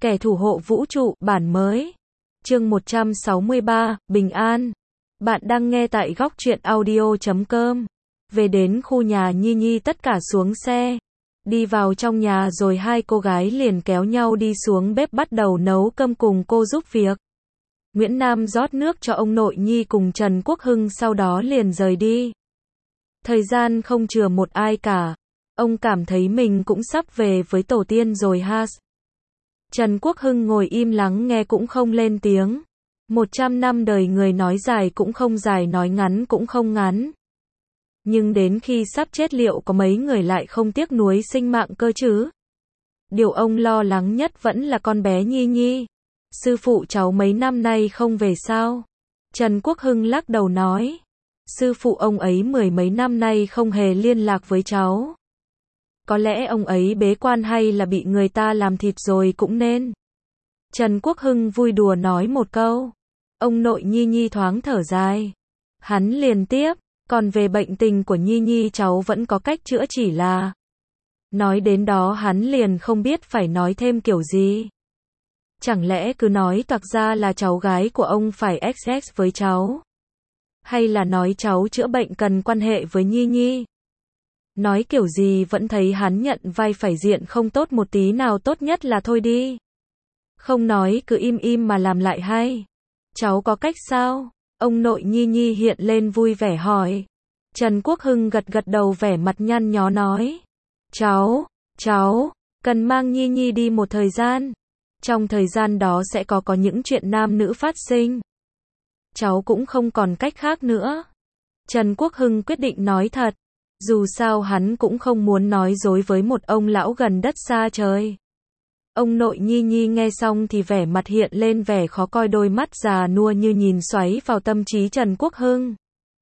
Kẻ thủ hộ vũ trụ, bản mới. Chương 163, Bình An. Bạn đang nghe tại góc truyện audio.com. Về đến khu nhà Nhi Nhi tất cả xuống xe. Đi vào trong nhà rồi hai cô gái liền kéo nhau đi xuống bếp bắt đầu nấu cơm cùng cô giúp việc. Nguyễn Nam rót nước cho ông nội Nhi cùng Trần Quốc Hưng sau đó liền rời đi. Thời gian không chừa một ai cả. Ông cảm thấy mình cũng sắp về với tổ tiên rồi ha. Trần Quốc Hưng ngồi im lắng nghe cũng không lên tiếng. 100 năm đời người nói dài cũng không dài, nói ngắn cũng không ngắn. Nhưng đến khi sắp chết liệu có mấy người lại không tiếc nuối sinh mạng cơ chứ? Điều ông lo lắng nhất vẫn là con bé Nhi Nhi. Sư phụ cháu mấy năm nay không về sao? Trần Quốc Hưng lắc đầu nói. Sư phụ ông ấy mười mấy năm nay không hề liên lạc với cháu. Có lẽ ông ấy bế quan hay là bị người ta làm thịt rồi cũng nên. Trần Quốc Hưng vui đùa nói một câu. Ông nội Nhi Nhi thoáng thở dài. Hắn liền tiếp, còn về bệnh tình của Nhi Nhi cháu vẫn có cách chữa, chỉ là. Nói đến đó hắn liền không biết phải nói thêm kiểu gì. Chẳng lẽ cứ nói toạc ra là cháu gái của ông phải XX với cháu? Hay là nói cháu chữa bệnh cần quan hệ với Nhi Nhi? Nói kiểu gì vẫn thấy hắn nhận vai phải diện không tốt một tí nào, tốt nhất là thôi đi. Không nói cứ im im mà làm lại hay. Cháu có cách sao? Ông nội Nhi Nhi hiện lên vui vẻ hỏi. Trần Quốc Hưng gật gật đầu vẻ mặt nhăn nhó nói. Cháu, cần mang Nhi Nhi đi một thời gian. Trong thời gian đó sẽ có những chuyện nam nữ phát sinh. Cháu cũng không còn cách khác nữa. Trần Quốc Hưng quyết định nói thật. Dù sao hắn cũng không muốn nói dối với một ông lão gần đất xa trời. Ông nội Nhi Nhi nghe xong thì vẻ mặt hiện lên vẻ khó coi, đôi mắt già nua như nhìn xoáy vào tâm trí Trần Quốc Hưng.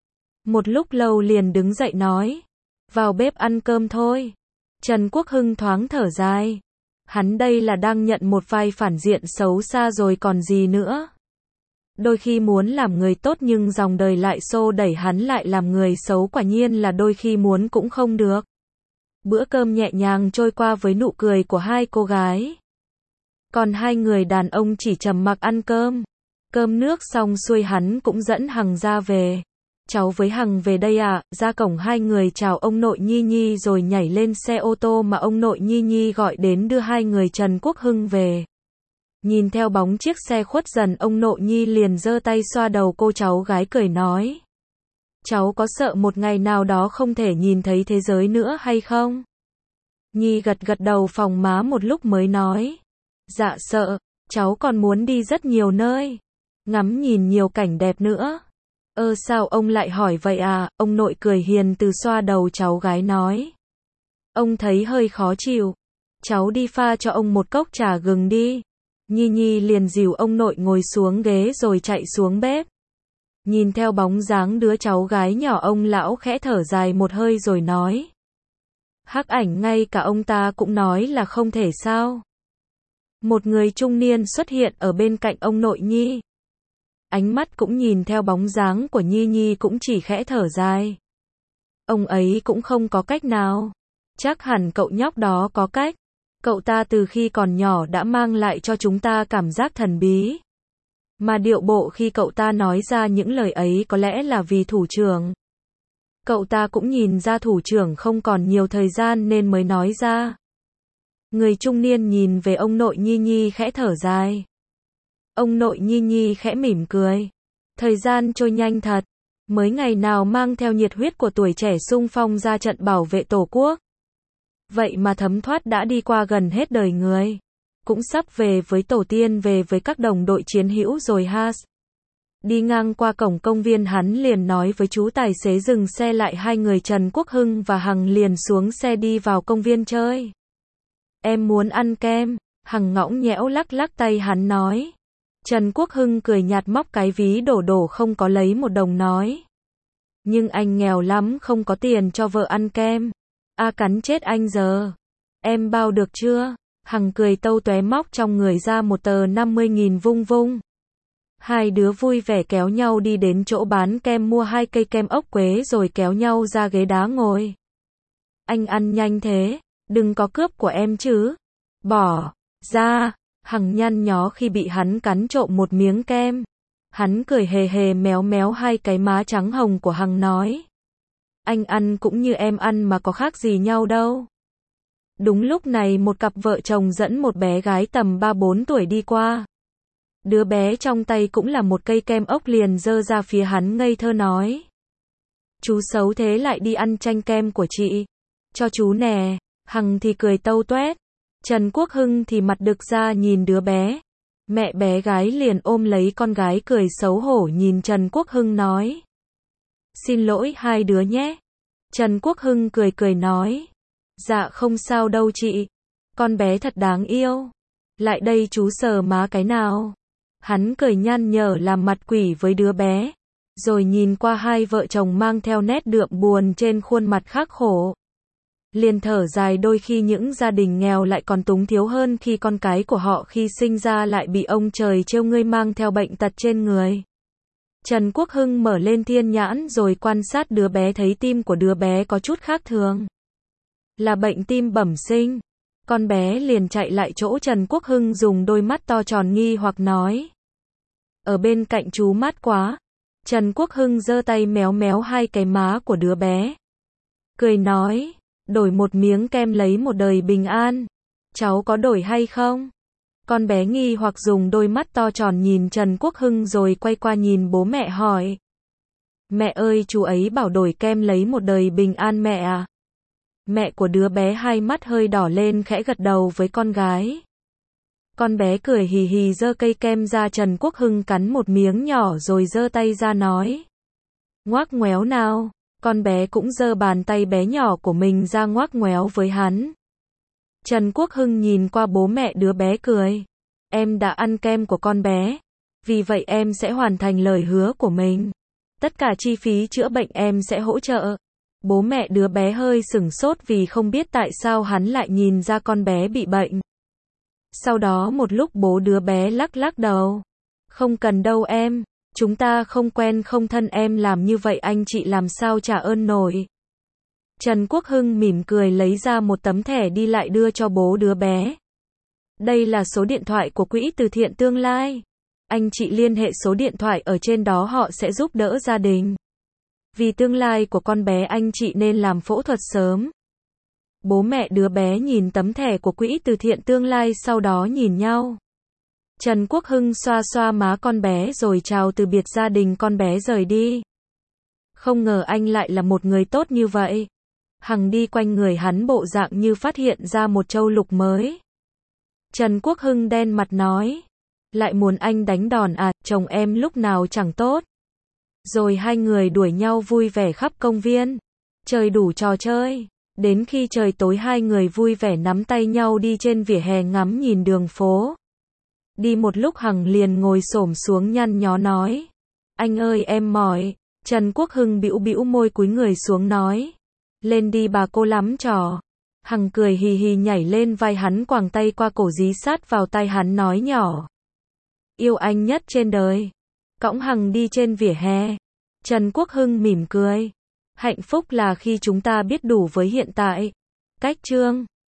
Một lúc lâu liền đứng dậy nói. Vào bếp ăn cơm thôi. Trần Quốc Hưng thoáng thở dài. Hắn đây là đang nhận một vai phản diện xấu xa rồi còn gì nữa. Đôi khi muốn làm người tốt nhưng dòng đời lại xô đẩy hắn lại làm người xấu, quả nhiên là đôi khi muốn cũng không được. Bữa cơm nhẹ nhàng trôi qua với nụ cười của hai cô gái. Còn hai người đàn ông chỉ trầm mặc ăn cơm. Cơm nước xong xuôi hắn cũng dẫn Hằng ra về. Cháu với Hằng về đây ạ. Ra cổng hai người chào ông nội Nhi Nhi rồi nhảy lên xe ô tô mà ông nội Nhi Nhi gọi đến đưa hai người Trần Quốc Hưng về. Nhìn theo bóng chiếc xe khuất dần, ông nội Nhi liền giơ tay xoa đầu cô cháu gái cười nói. Cháu có sợ một ngày nào đó không thể nhìn thấy thế giới nữa hay không? Nhi gật gật đầu phồng má một lúc mới nói. Dạ sợ, cháu còn muốn đi rất nhiều nơi. Ngắm nhìn nhiều cảnh đẹp nữa. Sao ông lại hỏi vậy à? Ông nội cười hiền từ xoa đầu cháu gái nói. Ông thấy hơi khó chịu. Cháu đi pha cho ông một cốc trà gừng đi. Nhi Nhi liền dìu ông nội ngồi xuống ghế rồi chạy xuống bếp. Nhìn theo bóng dáng đứa cháu gái nhỏ, ông lão khẽ thở dài một hơi rồi nói. Hắc Ảnh ngay cả ông ta cũng nói là không thể sao. Một người trung niên xuất hiện ở bên cạnh ông nội Nhi. Ánh mắt cũng nhìn theo bóng dáng của Nhi Nhi cũng chỉ khẽ thở dài. Ông ấy cũng không có cách nào. Chắc hẳn cậu nhóc đó có cách. Cậu ta từ khi còn nhỏ đã mang lại cho chúng ta cảm giác thần bí. Mà điệu bộ khi cậu ta nói ra những lời ấy có lẽ là vì thủ trưởng. Cậu ta cũng nhìn ra thủ trưởng không còn nhiều thời gian nên mới nói ra. Người trung niên nhìn về ông nội Nhi Nhi khẽ thở dài. Ông nội Nhi Nhi khẽ mỉm cười. Thời gian trôi nhanh thật. Mới ngày nào mang theo nhiệt huyết của tuổi trẻ xung phong ra trận bảo vệ Tổ quốc. Vậy mà thấm thoát đã đi qua gần hết đời người. Cũng sắp về với tổ tiên, về với các đồng đội chiến hữu rồi ha. Đi ngang qua cổng công viên hắn liền nói với chú tài xế dừng xe lại, hai người Trần Quốc Hưng và Hằng liền xuống xe đi vào công viên chơi. Em muốn ăn kem. Hằng ngõng nhẽo lắc lắc tay hắn nói. Trần Quốc Hưng cười nhạt móc cái ví đổ không có lấy một đồng nói. Nhưng anh nghèo lắm, không có tiền cho vợ ăn kem. Cắn chết anh giờ. Em bao được chưa? Hằng cười tâu tóe móc trong người ra một tờ 50.000 vung vung. Hai đứa vui vẻ kéo nhau đi đến chỗ bán kem mua hai cây kem ốc quế rồi kéo nhau ra ghế đá ngồi. Anh ăn nhanh thế, đừng có cướp của em chứ. Bỏ ra. Hằng nhăn nhó khi bị hắn cắn trộm một miếng kem. Hắn cười hề hề méo méo hai cái má trắng hồng của Hằng nói. Anh ăn cũng như em ăn mà có khác gì nhau đâu. Đúng lúc này một cặp vợ chồng dẫn một bé gái tầm 3-4 tuổi đi qua. Đứa bé trong tay cũng là một cây kem ốc liền giơ ra phía hắn ngây thơ nói. Chú xấu thế lại đi ăn chanh kem của chị. Cho chú nè. Hằng thì cười tâu toét. Trần Quốc Hưng thì mặt đực ra nhìn đứa bé. Mẹ bé gái liền ôm lấy con gái cười xấu hổ nhìn Trần Quốc Hưng nói. Xin lỗi hai đứa nhé. Trần Quốc Hưng cười cười nói. Dạ không sao đâu chị. Con bé thật đáng yêu. Lại đây chú sờ má cái nào. Hắn cười nhăn nhở làm mặt quỷ với đứa bé. Rồi nhìn qua hai vợ chồng mang theo nét đượm buồn trên khuôn mặt khắc khổ. Liền thở dài đôi khi những gia đình nghèo lại còn túng thiếu hơn khi con cái của họ khi sinh ra lại bị ông trời trêu ngươi mang theo bệnh tật trên người. Trần Quốc Hưng mở lên thiên nhãn rồi quan sát đứa bé thấy tim của đứa bé có chút khác thường. Là bệnh tim bẩm sinh. Con bé liền chạy lại chỗ Trần Quốc Hưng dùng đôi mắt to tròn nghi hoặc nói. Ở bên cạnh chú mát quá. Trần Quốc Hưng giơ tay méo méo hai cái má của đứa bé. Cười nói. Đổi một miếng kem lấy một đời bình an. Cháu có đổi hay không? Con bé nghi hoặc dùng đôi mắt to tròn nhìn Trần Quốc Hưng rồi quay qua nhìn bố mẹ hỏi. Mẹ ơi chú ấy bảo đổi kem lấy một đời bình an mẹ à? Mẹ của đứa bé hai mắt hơi đỏ lên khẽ gật đầu với con gái. Con bé cười hì hì giơ cây kem ra Trần Quốc Hưng cắn một miếng nhỏ rồi giơ tay ra nói. Ngoác ngoéo nào. Con bé cũng giơ bàn tay bé nhỏ của mình ra ngoác ngoéo với hắn. Trần Quốc Hưng nhìn qua bố mẹ đứa bé cười. Em đã ăn kem của con bé. Vì vậy em sẽ hoàn thành lời hứa của mình. Tất cả chi phí chữa bệnh em sẽ hỗ trợ. Bố mẹ đứa bé hơi sửng sốt vì không biết tại sao hắn lại nhìn ra con bé bị bệnh. Sau đó một lúc bố đứa bé lắc lắc đầu. Không cần đâu em. Chúng ta không quen không thân em làm như vậy anh chị làm sao trả ơn nổi. Trần Quốc Hưng mỉm cười lấy ra một tấm thẻ đi lại đưa cho bố đứa bé. Đây là số điện thoại của quỹ từ thiện tương lai. Anh chị liên hệ số điện thoại ở trên đó họ sẽ giúp đỡ gia đình. Vì tương lai của con bé anh chị nên làm phẫu thuật sớm. Bố mẹ đứa bé nhìn tấm thẻ của quỹ từ thiện tương lai sau đó nhìn nhau. Trần Quốc Hưng xoa xoa má con bé rồi chào từ biệt gia đình con bé rời đi. Không ngờ anh lại là một người tốt như vậy. Hằng đi quanh người hắn bộ dạng như phát hiện ra một châu lục mới. Trần Quốc Hưng đen mặt nói. Lại muốn anh đánh đòn à, chồng em lúc nào chẳng tốt. Rồi hai người đuổi nhau vui vẻ khắp công viên. Chơi đủ trò chơi. Đến khi trời tối hai người vui vẻ nắm tay nhau đi trên vỉa hè ngắm nhìn đường phố. Đi một lúc Hằng liền ngồi xổm xuống nhăn nhó nói. Anh ơi em mỏi. Trần Quốc Hưng bĩu bĩu môi cúi người xuống nói. Lên đi bà cô lắm trò. Hằng cười hì hì nhảy lên vai hắn quàng tay qua cổ dí sát vào tai hắn nói nhỏ. Yêu anh nhất trên đời. Cõng Hằng đi trên vỉa hè. Trần Quốc Hưng mỉm cười. Hạnh phúc là khi chúng ta biết đủ với hiện tại. Cách chương